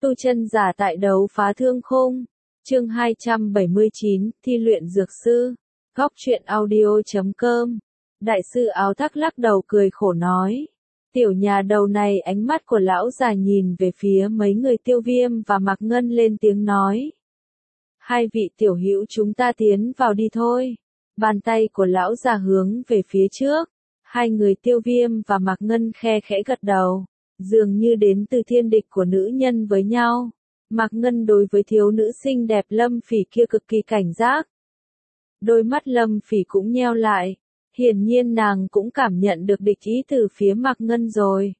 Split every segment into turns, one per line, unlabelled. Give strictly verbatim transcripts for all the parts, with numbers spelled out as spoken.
Tu chân giả tại đấu phá thương khung. Chương hai trăm bảy mươi chín, thi luyện dược sư. Góc truyện audio chấm com. Đại sư áo thác lắc đầu cười khổ nói. Tiểu nhà đầu này, ánh mắt của lão già nhìn về phía mấy người Tiêu Viêm và Mạc Ngân lên tiếng nói. Hai vị tiểu hữu, chúng ta tiến vào đi thôi. Bàn tay của lão già hướng về phía trước. Hai người Tiêu Viêm và Mạc Ngân khe khẽ gật đầu. Dường như đến từ thiên địch của nữ nhân với nhau. Mạc Ngân đối với thiếu nữ xinh đẹp Lâm Phỉ kia cực kỳ cảnh giác. Đôi mắt Lâm Phỉ cũng nheo lại. Hiển nhiên nàng cũng cảm nhận được địch ý từ phía Mạc Ngân rồi.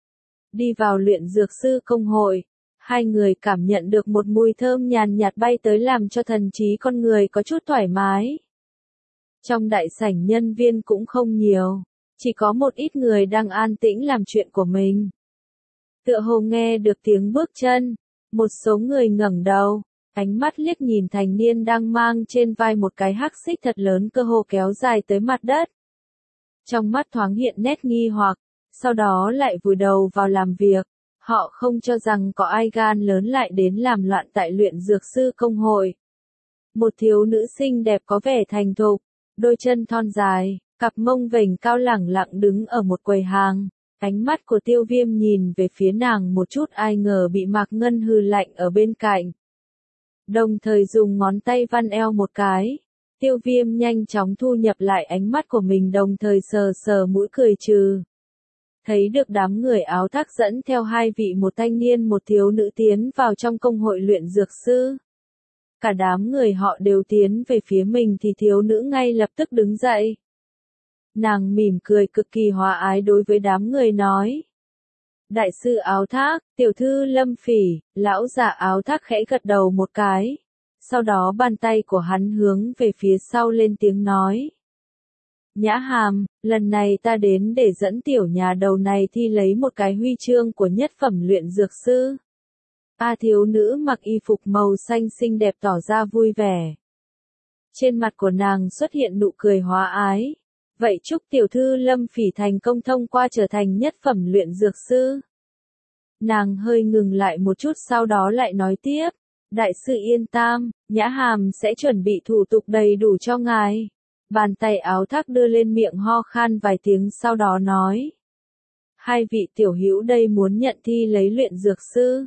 Đi vào luyện dược sư công hội. Hai người cảm nhận được một mùi thơm nhàn nhạt bay tới làm cho thần trí con người có chút thoải mái. Trong đại sảnh nhân viên cũng không nhiều. Chỉ có một ít người đang an tĩnh làm chuyện của mình. Tựa hồ nghe được tiếng bước chân, một số người ngẩng đầu, ánh mắt liếc nhìn thanh niên đang mang trên vai một cái hắc xích thật lớn cơ hồ kéo dài tới mặt đất. Trong mắt thoáng hiện nét nghi hoặc, sau đó lại vùi đầu vào làm việc, họ không cho rằng có ai gan lớn lại đến làm loạn tại luyện dược sư công hội. Một thiếu nữ xinh đẹp có vẻ thành thục, đôi chân thon dài, cặp mông vểnh cao lẳng lặng đứng ở một quầy hàng. Ánh mắt của Tiêu Viêm nhìn về phía nàng một chút, ai ngờ bị Mạc Ngân hừ lạnh ở bên cạnh. Đồng thời dùng ngón tay vặn eo một cái. Tiêu Viêm nhanh chóng thu nhập lại ánh mắt của mình, đồng thời sờ sờ mũi cười trừ. Thấy được đám người áo thác dẫn theo hai vị, một thanh niên một thiếu nữ tiến vào trong công hội luyện dược sư. Cả đám người họ đều tiến về phía mình thì thiếu nữ ngay lập tức đứng dậy. Nàng mỉm cười cực kỳ hòa ái đối với đám người nói. Đại sư áo thác, tiểu thư Lâm Phỉ, lão già áo thác khẽ gật đầu một cái. Sau đó bàn tay của hắn hướng về phía sau lên tiếng nói. Nhã Hàm, lần này ta đến để dẫn tiểu nhà đầu này thi lấy một cái huy chương của nhất phẩm luyện dược sư. A thiếu nữ mặc y phục màu xanh xinh đẹp tỏ ra vui vẻ. Trên mặt của nàng xuất hiện nụ cười hòa ái. Vậy chúc tiểu thư Lâm Phỉ thành công thông qua trở thành nhất phẩm luyện dược sư. Nàng hơi ngừng lại một chút, sau đó lại nói tiếp. Đại sư yên tâm, Nhã Hàm sẽ chuẩn bị thủ tục đầy đủ cho ngài. Bàn tay áo thác đưa lên miệng ho khan vài tiếng, sau đó nói. Hai vị tiểu hữu đây muốn nhận thi lấy luyện dược sư.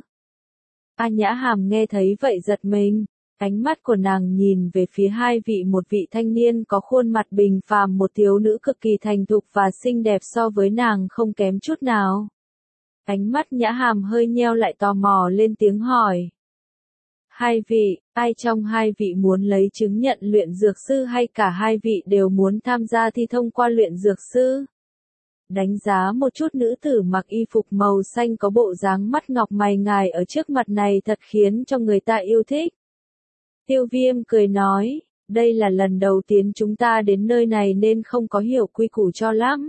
A Nhã Hàm nghe thấy vậy giật mình. Ánh mắt của nàng nhìn về phía hai vị, một vị thanh niên có khuôn mặt bình phàm, một thiếu nữ cực kỳ thành thục và xinh đẹp so với nàng không kém chút nào. Ánh mắt Nhã Hàm hơi nheo lại, tò mò lên tiếng hỏi. Hai vị, ai trong hai vị muốn lấy chứng nhận luyện dược sư hay cả hai vị đều muốn tham gia thi thông qua luyện dược sư? Đánh giá một chút nữ tử mặc y phục màu xanh có bộ dáng mắt ngọc mày ngài ở trước mặt này thật khiến cho người ta yêu thích. Tiêu Viêm cười nói, đây là lần đầu tiên chúng ta đến nơi này nên không có hiểu quy củ cho lắm.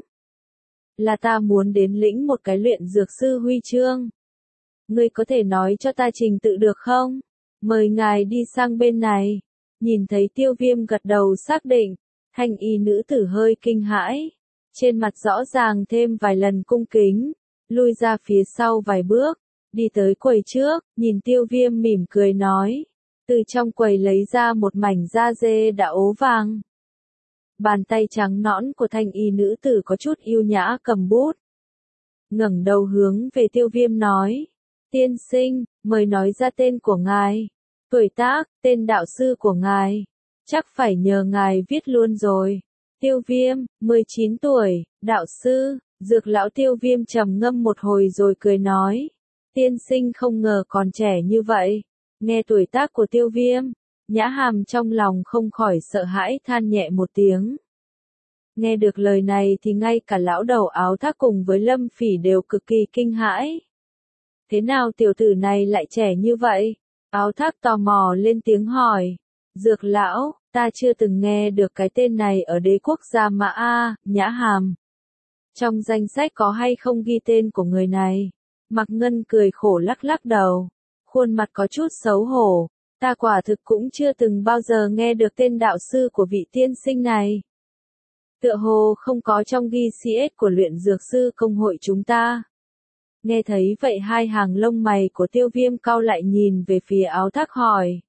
Là ta muốn đến lĩnh một cái luyện dược sư huy chương. Ngươi có thể nói cho ta trình tự được không? Mời ngài đi sang bên này. Nhìn thấy Tiêu Viêm gật đầu xác định, thanh y nữ tử hơi kinh hãi. Trên mặt rõ ràng thêm vài lần cung kính, lui ra phía sau vài bước, đi tới quầy trước, nhìn Tiêu Viêm mỉm cười nói. Từ trong quầy lấy ra một mảnh da dê đã ố vàng. Bàn tay trắng nõn của thanh y nữ tử có chút yêu nhã cầm bút. Ngẩng đầu hướng về Tiêu Viêm nói. Tiên sinh, mời nói ra tên của ngài. Tuổi tác, tên đạo sư của ngài. Chắc phải nhờ ngài viết luôn rồi. Tiêu Viêm, mười chín tuổi, đạo sư. Dược lão Tiêu Viêm trầm ngâm một hồi rồi cười nói. Tiên sinh không ngờ còn trẻ như vậy. Nghe tuổi tác của Tiêu Viêm, Nhã Hàm trong lòng không khỏi sợ hãi, than nhẹ một tiếng. Nghe được lời này thì ngay cả lão đầu áo thác cùng với Lâm Phỉ đều cực kỳ kinh hãi. Thế nào tiểu tử này lại trẻ như vậy? Áo thác tò mò lên tiếng hỏi. Dược lão, ta chưa từng nghe được cái tên này ở đế quốc Gia Mã A. Nhã Hàm. Trong danh sách có hay không ghi tên của người này? Mạc Ngân cười khổ lắc lắc đầu. Khuôn mặt có chút xấu hổ, ta quả thực cũng chưa từng bao giờ nghe được tên đạo sư của vị tiên sinh này. Tựa hồ không có trong ghi xê ét của luyện dược sư công hội chúng ta. Nghe thấy vậy hai hàng lông mày của Tiêu Viêm cau lại nhìn về phía Áo Thác hỏi.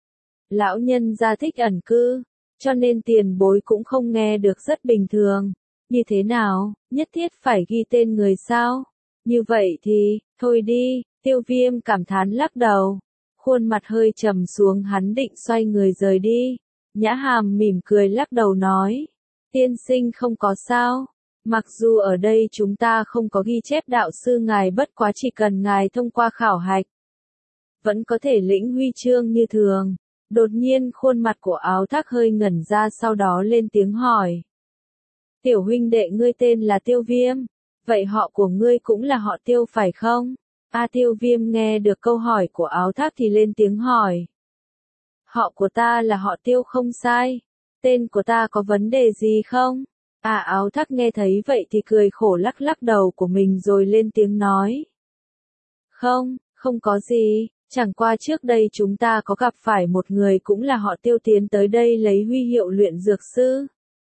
Lão nhân gia thích ẩn cư, cho nên tiền bối cũng không nghe được rất bình thường. Như thế nào, nhất thiết phải ghi tên người sao? Như vậy thì, thôi đi, Tiêu Viêm cảm thán lắc đầu. Khuôn mặt hơi trầm xuống hắn định xoay người rời đi. Nhã Hàm mỉm cười lắc đầu nói. Tiên sinh không có sao. Mặc dù ở đây chúng ta không có ghi chép đạo sư ngài bất quá chỉ cần ngài thông qua khảo hạch. Vẫn có thể lĩnh huy chương như thường. Đột nhiên khuôn mặt của Áo Thác hơi ngẩn ra sau đó lên tiếng hỏi. Tiểu huynh đệ ngươi tên là Tiêu Viêm, vậy họ của ngươi cũng là họ Tiêu phải không? A Tiêu Viêm nghe được câu hỏi của Áo Thác thì lên tiếng hỏi. Họ của ta là họ Tiêu không sai, tên của ta có vấn đề gì không? À Áo Thác nghe thấy vậy thì cười khổ lắc lắc đầu của mình rồi lên tiếng nói. Không, không có gì, chẳng qua trước đây chúng ta có gặp phải một người cũng là họ Tiêu tiến tới đây lấy huy hiệu luyện dược sư.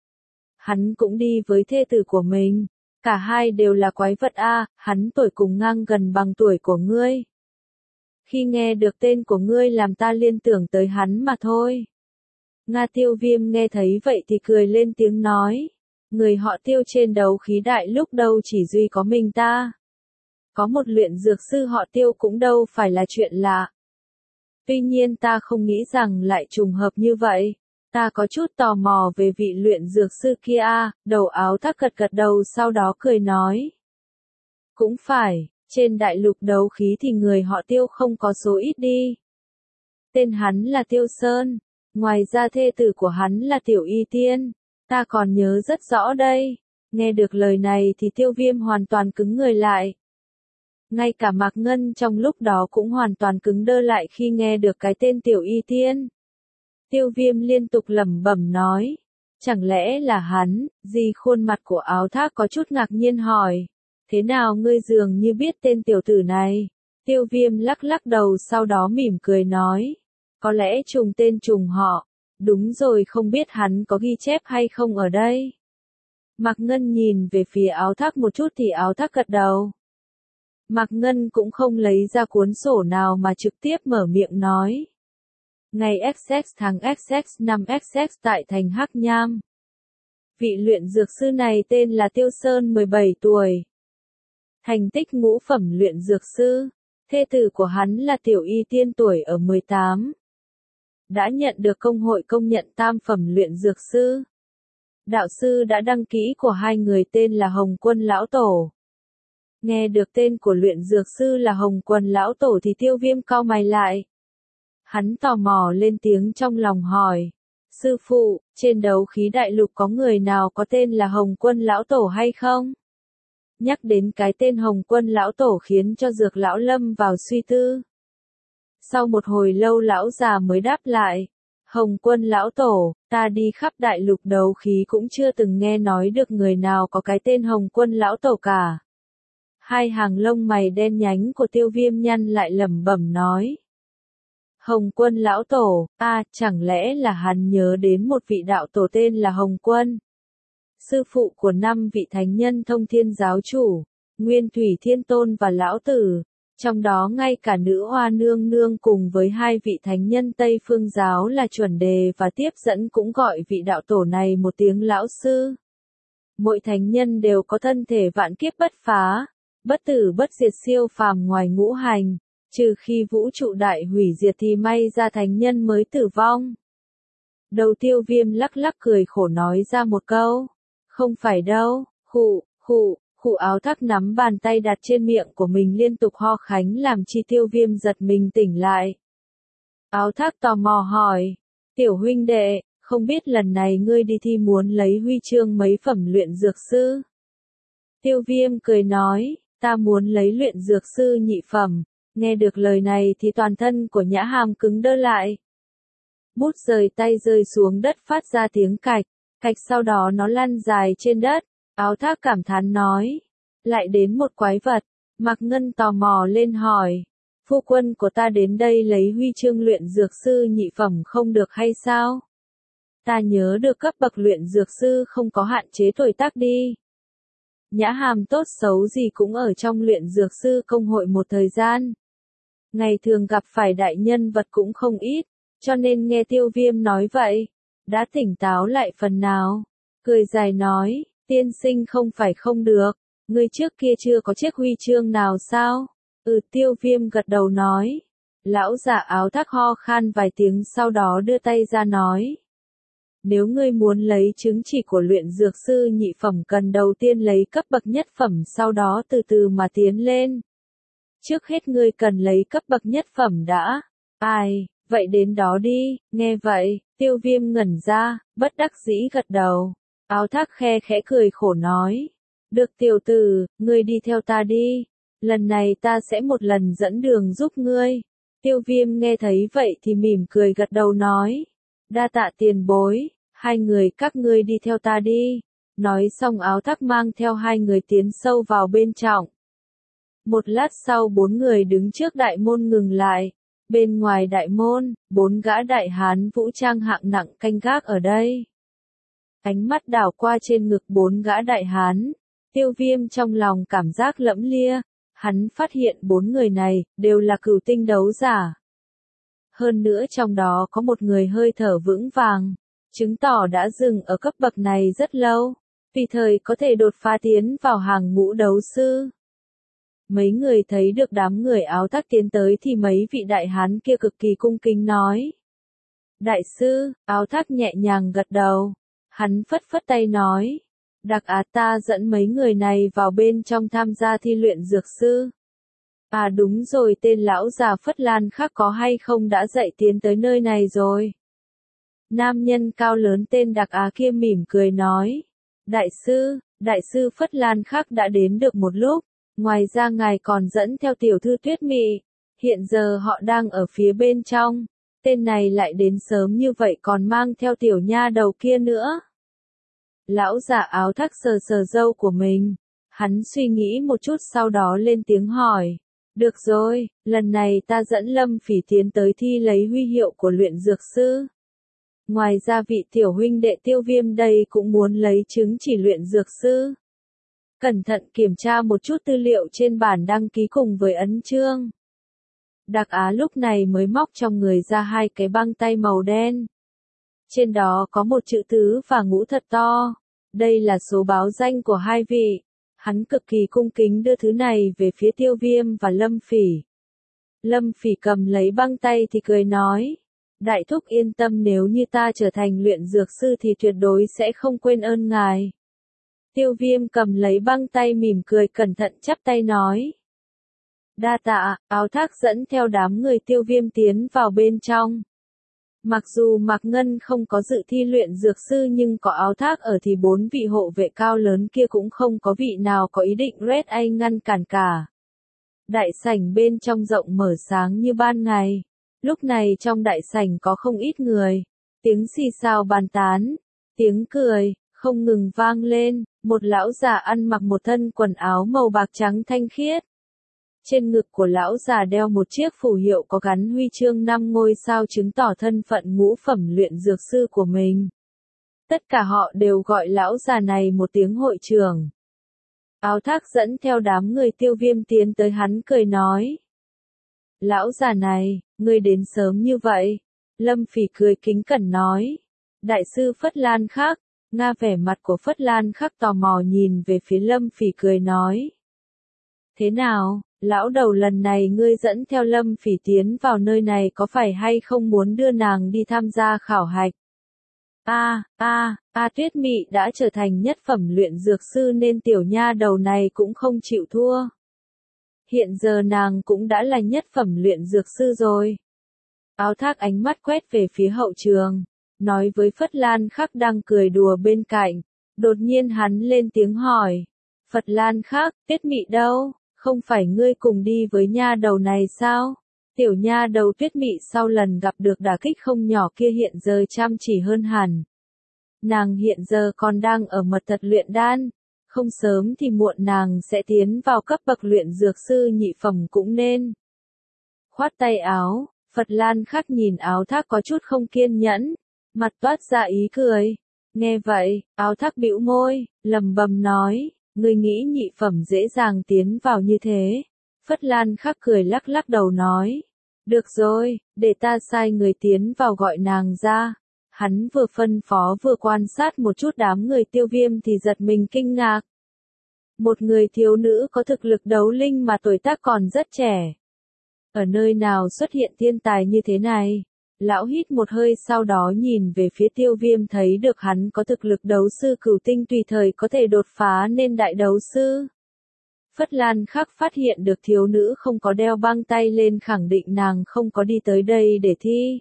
Hắn cũng đi với thê tử của mình, cả hai đều là quái vật a, hắn tuổi cùng ngang gần bằng tuổi của ngươi. Khi nghe được tên của ngươi làm ta liên tưởng tới hắn mà thôi. Nga Tiêu Viêm nghe thấy vậy thì cười lên tiếng nói. Người họ Tiêu trên đấu khí đại lúc đâu chỉ duy có mình ta. Có một luyện dược sư họ Tiêu cũng đâu phải là chuyện lạ. Tuy nhiên ta không nghĩ rằng lại trùng hợp như vậy. Ta có chút tò mò về vị luyện dược sư kia, đầu Áo Thác gật gật đầu sau đó cười nói. Cũng phải, trên đại lục đấu khí thì người họ Tiêu không có số ít đi. Tên hắn là Tiêu Sơn, ngoài ra thê tử của hắn là Tiểu Y Tiên, ta còn nhớ rất rõ đây. Nghe được lời này thì Tiêu Viêm hoàn toàn cứng người lại. Ngay cả Mạc Ngân trong lúc đó cũng hoàn toàn cứng đơ lại khi nghe được cái tên Tiểu Y Tiên. Tiêu Viêm liên tục lẩm bẩm nói, chẳng lẽ là hắn? Gì khuôn mặt của Áo Thác có chút ngạc nhiên hỏi, thế nào ngươi dường như biết tên tiểu tử này? Tiêu Viêm lắc lắc đầu sau đó mỉm cười nói, có lẽ trùng tên trùng họ, đúng rồi không biết hắn có ghi chép hay không ở đây. Mạc Ngân nhìn về phía Áo Thác một chút thì Áo Thác gật đầu. Mạc Ngân cũng không lấy ra cuốn sổ nào mà trực tiếp mở miệng nói. Ngày ích ích tháng ích ích năm ích ích tại thành Hắc Nham. Vị luyện dược sư này tên là Tiêu Sơn mười bảy tuổi. Thành tích ngũ phẩm luyện dược sư. Thê tử của hắn là Tiểu Y Tiên tuổi ở mười tám. Đã nhận được công hội công nhận tam phẩm luyện dược sư. Đạo sư đã đăng ký của hai người tên là Hồng Quân Lão Tổ. Nghe được tên của luyện dược sư là Hồng Quân Lão Tổ thì Tiêu Viêm cau mày lại. Hắn tò mò lên tiếng trong lòng hỏi. Sư phụ, trên đấu khí đại lục có người nào có tên là Hồng Quân Lão Tổ hay không? Nhắc đến cái tên Hồng Quân Lão Tổ khiến cho Dược Lão lâm vào suy tư. Sau một hồi lâu lão già mới đáp lại. Hồng Quân Lão Tổ, ta đi khắp đại lục đấu khí cũng chưa từng nghe nói được người nào có cái tên Hồng Quân Lão Tổ cả. Hai hàng lông mày đen nhánh của Tiêu Viêm nhăn lại lẩm bẩm nói. Hồng Quân Lão Tổ, a à, chẳng lẽ là hắn nhớ đến một vị đạo tổ tên là Hồng Quân? Sư phụ của năm vị thánh nhân Thông Thiên Giáo Chủ, Nguyên Thủy Thiên Tôn và Lão Tử, trong đó ngay cả nữ hoa nương nương cùng với hai vị thánh nhân Tây Phương Giáo là chuẩn đề và tiếp dẫn cũng gọi vị đạo tổ này một tiếng Lão Sư. Mỗi thánh nhân đều có thân thể vạn kiếp bất phá, bất tử bất diệt siêu phàm ngoài ngũ hành. Trừ khi vũ trụ đại hủy diệt thì may ra thánh nhân mới tử vong. Đầu Tiêu Viêm lắc lắc cười khổ nói ra một câu. Không phải đâu, khụ, khụ, khụ Áo Thác nắm bàn tay đặt trên miệng của mình liên tục ho khánh làm chi Tiêu Viêm giật mình tỉnh lại. Áo Thác tò mò hỏi. Tiểu huynh đệ, không biết lần này ngươi đi thi muốn lấy huy chương mấy phẩm luyện dược sư? Tiêu Viêm cười nói, ta muốn lấy luyện dược sư nhị phẩm. Nghe được lời này thì toàn thân của Nhã Hàm cứng đơ lại. Bút rời tay rơi xuống đất phát ra tiếng cạch, cạch sau đó nó lăn dài trên đất. Áo Thác cảm thán nói. Lại đến một quái vật. Mạc Ngân tò mò lên hỏi. Phu quân của ta đến đây lấy huy chương luyện dược sư nhị phẩm không được hay sao? Ta nhớ được cấp bậc luyện dược sư không có hạn chế tuổi tác đi. Nhã Hàm tốt xấu gì cũng ở trong luyện dược sư công hội một thời gian. Ngày thường gặp phải đại nhân vật cũng không ít, cho nên nghe Tiêu Viêm nói vậy, đã tỉnh táo lại phần nào. Cười dài nói, tiên sinh không phải không được, người trước kia chưa có chiếc huy chương nào sao? Ừ, Tiêu Viêm gật đầu nói. Lão giả áo thác ho khan vài tiếng sau đó đưa tay ra nói. Nếu ngươi muốn lấy chứng chỉ của luyện dược sư nhị phẩm cần đầu tiên lấy cấp bậc nhất phẩm sau đó từ từ mà tiến lên. Trước hết ngươi cần lấy cấp bậc nhất phẩm đã. Ai, vậy đến đó đi, nghe vậy, Tiêu Viêm ngẩn ra, bất đắc dĩ gật đầu. Áo thác khe khẽ cười khổ nói. Được tiểu tử, ngươi đi theo ta đi. Lần này ta sẽ một lần dẫn đường giúp ngươi. Tiêu Viêm nghe thấy vậy thì mỉm cười gật đầu nói. Đa tạ tiền bối, hai người các ngươi đi theo ta đi. Nói xong áo thác mang theo hai người tiến sâu vào bên trong. Một lát sau bốn người đứng trước đại môn ngừng lại. Bên ngoài đại môn, bốn gã đại hán vũ trang hạng nặng canh gác ở đây. Ánh mắt đảo qua trên ngực bốn gã đại hán. Tiêu Viêm trong lòng cảm giác lẫm lia. Hắn phát hiện bốn người này đều là cửu tinh đấu giả. Hơn nữa trong đó có một người hơi thở vững vàng, chứng tỏ đã dừng ở cấp bậc này rất lâu, tùy thời có thể đột phá tiến vào hàng ngũ đấu sư. Mấy người thấy được đám người áo thác tiến tới thì mấy vị đại hán kia cực kỳ cung kính nói. Đại sư, áo thác nhẹ nhàng gật đầu, hắn phất phất tay nói. Đặc Á ta dẫn mấy người này vào bên trong tham gia thi luyện dược sư. À đúng rồi, tên lão già Phất Lan khác có hay không đã dạy tiến tới nơi này rồi. Nam nhân cao lớn tên Đặc Á kia mỉm cười nói. Đại sư, đại sư Phất Lan khác đã đến được một lúc, ngoài ra ngài còn dẫn theo tiểu thư Tuyết Mị, hiện giờ họ đang ở phía bên trong, tên này lại đến sớm như vậy còn mang theo tiểu nha đầu kia nữa. Lão giả áo thác sờ sờ râu của mình, hắn suy nghĩ một chút sau đó lên tiếng hỏi. Được rồi, lần này ta dẫn Lâm Phỉ tiến tới thi lấy huy hiệu của luyện dược sư. Ngoài ra vị tiểu huynh đệ Tiêu Viêm đây cũng muốn lấy chứng chỉ luyện dược sư. Cẩn thận kiểm tra một chút tư liệu trên bản đăng ký cùng với ấn chương. Đặc Á lúc này mới móc trong người ra hai cái băng tay màu đen. Trên đó có một chữ tứ và ngũ thật to. Đây là số báo danh của hai vị. Hắn cực kỳ cung kính đưa thứ này về phía Tiêu Viêm và Lâm Phỉ. Lâm Phỉ cầm lấy băng tay thì cười nói. Đại thúc yên tâm, nếu như ta trở thành luyện dược sư thì tuyệt đối sẽ không quên ơn ngài. Tiêu Viêm cầm lấy băng tay mỉm cười cẩn thận chắp tay nói. Đa tạ, áo thác dẫn theo đám người Tiêu Viêm tiến vào bên trong. Mặc dù Mạc Ngân không có dự thi luyện dược sư nhưng có áo thác ở thì bốn vị hộ vệ cao lớn kia cũng không có vị nào có ý định Red A ngăn cản cả. Đại sảnh bên trong rộng mở sáng như ban ngày. Lúc này trong đại sảnh có không ít người. Tiếng xì xào bàn tán, tiếng cười, không ngừng vang lên. Một lão già ăn mặc một thân quần áo màu bạc trắng thanh khiết. Trên ngực của lão già đeo một chiếc phù hiệu có gắn huy chương năm ngôi sao chứng tỏ thân phận ngũ phẩm luyện dược sư của mình. Tất cả họ đều gọi lão già này một tiếng hội trưởng. Áo thác dẫn theo đám người Tiêu Viêm tiến tới hắn cười nói. Lão già này, ngươi đến sớm như vậy. Lâm Phỉ cười kính cẩn nói. Đại sư Phất Lan Khắc. Nga vẻ mặt của Phất Lan Khắc tò mò nhìn về phía Lâm Phỉ cười nói. Thế nào, lão đầu lần này ngươi dẫn theo Lâm Phỉ tiến vào nơi này có phải hay không muốn đưa nàng đi tham gia khảo hạch? A, a, a Tuyết Mị đã trở thành nhất phẩm luyện dược sư nên tiểu nha đầu này cũng không chịu thua. Hiện giờ nàng cũng đã là nhất phẩm luyện dược sư rồi. Áo thác ánh mắt quét về phía hậu trường, nói với Phất Lan Khắc đang cười đùa bên cạnh. Đột nhiên hắn lên tiếng hỏi. Phật Lan Khắc, Tuyết Mị đâu? Không phải ngươi cùng đi với nha đầu này sao? Tiểu nha đầu Tuyết Mị sau lần gặp được đả kích không nhỏ kia hiện giờ chăm chỉ hơn hẳn. Nàng hiện giờ còn đang ở mật thật luyện đan. Không sớm thì muộn nàng sẽ tiến vào cấp bậc luyện dược sư nhị phẩm cũng nên. Khoát tay áo, Phật Lan Khắc nhìn áo thác có chút không kiên nhẫn. Mặt toát ra ý cười. Nghe vậy, áo thác bĩu môi, lầm bầm nói. Ngươi nghĩ nhị phẩm dễ dàng tiến vào như thế. Phất Lan Khắc cười lắc lắc đầu nói. Được rồi, để ta sai người tiến vào gọi nàng ra. Hắn vừa phân phó vừa quan sát một chút đám người Tiêu Viêm thì giật mình kinh ngạc. Một người thiếu nữ có thực lực đấu linh mà tuổi tác còn rất trẻ. Ở nơi nào xuất hiện thiên tài như thế này? Lão hít một hơi sau đó nhìn về phía Tiêu Viêm thấy được hắn có thực lực đấu sư cửu tinh tùy thời có thể đột phá nên đại đấu sư. Phất Lan Khắc phát hiện được thiếu nữ không có đeo băng tay lên khẳng định nàng không có đi tới đây để thi.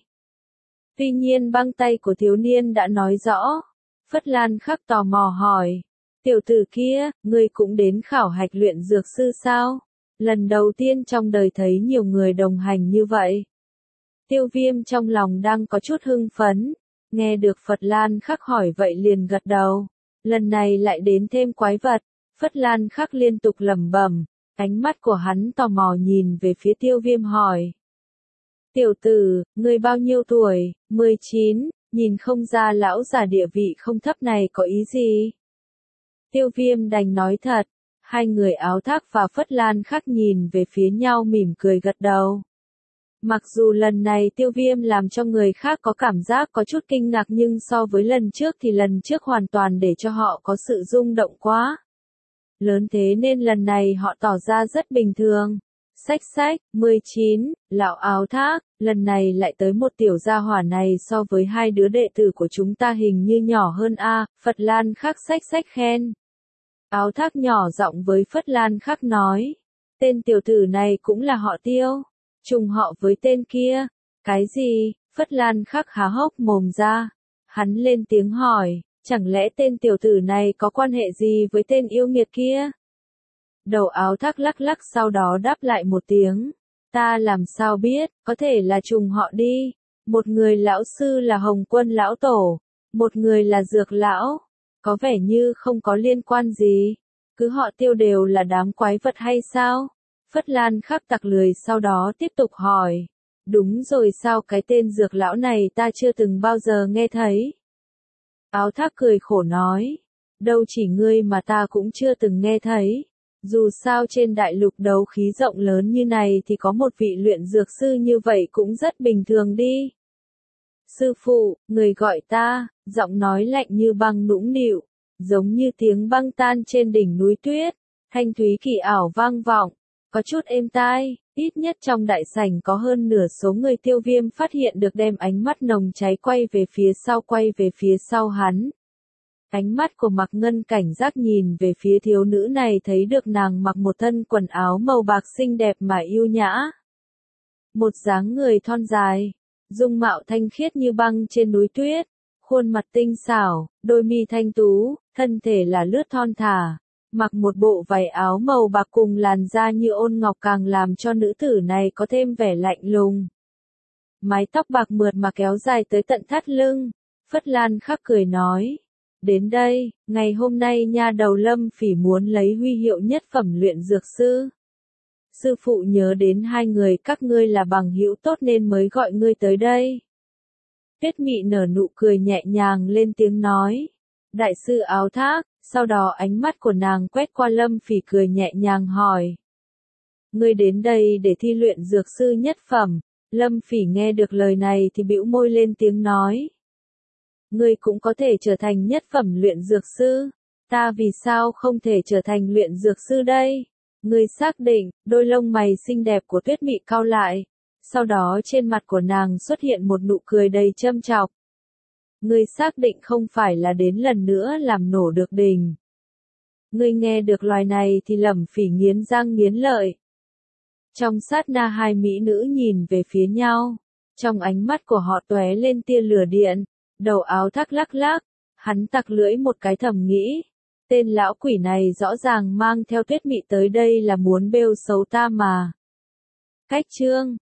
Tuy nhiên băng tay của thiếu niên đã nói rõ. Phất Lan Khắc tò mò hỏi. Tiểu tử kia, ngươi cũng đến khảo hạch luyện dược sư sao? Lần đầu tiên trong đời thấy nhiều người đồng hành như vậy. Tiêu Viêm trong lòng đang có chút hưng phấn. Nghe được Phất Lan Khắc hỏi vậy liền gật đầu. Lần này lại đến thêm quái vật. Phất Lan Khắc liên tục lẩm bẩm, ánh mắt của hắn tò mò nhìn về phía Tiêu Viêm hỏi. Tiểu tử, ngươi bao nhiêu tuổi? mười chín, nhìn không ra lão già địa vị không thấp này có ý gì? Tiêu Viêm đành nói thật, hai người Áo Thác và Phất Lan Khắc nhìn về phía nhau mỉm cười gật đầu. Mặc dù lần này Tiêu Viêm làm cho người khác có cảm giác có chút kinh ngạc nhưng so với lần trước thì lần trước hoàn toàn để cho họ có sự rung động quá. Lớn thế nên lần này họ tỏ ra rất bình thường. Xách xách, mười chín, lão Áo Thác, lần này lại tới một tiểu gia hỏa này so với hai đứa đệ tử của chúng ta hình như nhỏ hơn a. Phất Lan Khắc xách xách khen. Áo Thác nhỏ giọng với Phất Lan Khắc nói. Tên tiểu tử này cũng là họ Tiêu. Trùng họ với tên kia. Cái gì? Phất Lan Khắc há hốc mồm ra. Hắn lên tiếng hỏi. Chẳng lẽ tên tiểu tử này có quan hệ gì với tên yêu nghiệt kia? Đầu Áo Thác lắc lắc sau đó đáp lại một tiếng. Ta làm sao biết, có thể là trùng họ đi. Một người lão sư là Hồng Quân lão tổ, một người là Dược lão. Có vẻ như không có liên quan gì. Cứ họ Tiêu đều là đám quái vật hay sao? Phất Lan Khắc tặc lười sau đó tiếp tục hỏi. Đúng rồi sao cái tên Dược lão này ta chưa từng bao giờ nghe thấy. Áo Thác cười khổ nói. Đâu chỉ ngươi mà ta cũng chưa từng nghe thấy. Dù sao trên đại lục đấu khí rộng lớn như này thì có một vị luyện dược sư như vậy cũng rất bình thường đi. Sư phụ, người gọi ta, giọng nói lạnh như băng nũng nịu, giống như tiếng băng tan trên đỉnh núi tuyết, thanh thúy kỳ ảo vang vọng, có chút êm tai, ít nhất trong đại sảnh có hơn nửa số người Tiêu Viêm phát hiện được đem ánh mắt nồng cháy quay về phía sau quay về phía sau hắn. Ánh mắt của Mạc Ngân cảnh giác nhìn về phía thiếu nữ này thấy được nàng mặc một thân quần áo màu bạc xinh đẹp mà yêu nhã. Một dáng người thon dài, dung mạo thanh khiết như băng trên núi tuyết, khuôn mặt tinh xảo, đôi mi thanh tú, thân thể là lướt thon thả, mặc một bộ váy áo màu bạc cùng làn da như ôn ngọc càng làm cho nữ tử này có thêm vẻ lạnh lùng. Mái tóc bạc mượt mà kéo dài tới tận thắt lưng, Phất Lan Khắc cười nói. Đến đây, ngày hôm nay nha đầu Lâm Phỉ muốn lấy huy hiệu nhất phẩm luyện dược sư. Sư phụ nhớ đến hai người các ngươi là bằng hữu tốt nên mới gọi ngươi tới đây. Tuyết Mị nở nụ cười nhẹ nhàng lên tiếng nói. Đại sư Áo Thác, sau đó ánh mắt của nàng quét qua Lâm Phỉ cười nhẹ nhàng hỏi. Ngươi đến đây để thi luyện dược sư nhất phẩm. Lâm Phỉ nghe được lời này thì bĩu môi lên tiếng nói. Ngươi cũng có thể trở thành nhất phẩm luyện dược sư. Ta vì sao không thể trở thành luyện dược sư đây? Ngươi xác định, đôi lông mày xinh đẹp của Tuyết Mị cau lại. Sau đó trên mặt của nàng xuất hiện một nụ cười đầy châm chọc. Ngươi xác định không phải là đến lần nữa làm nổ được đình. Ngươi nghe được loài này thì Lâm Phỉ nghiến răng nghiến lợi. Trong sát na hai mỹ nữ nhìn về phía nhau. Trong ánh mắt của họ tóe lên tia lửa điện. Đầu Áo Thác lắc lắc, hắn tặc lưỡi một cái thầm nghĩ. Tên lão quỷ này rõ ràng mang theo Tuyết Mị tới đây là muốn bêu xấu ta mà. Cách chương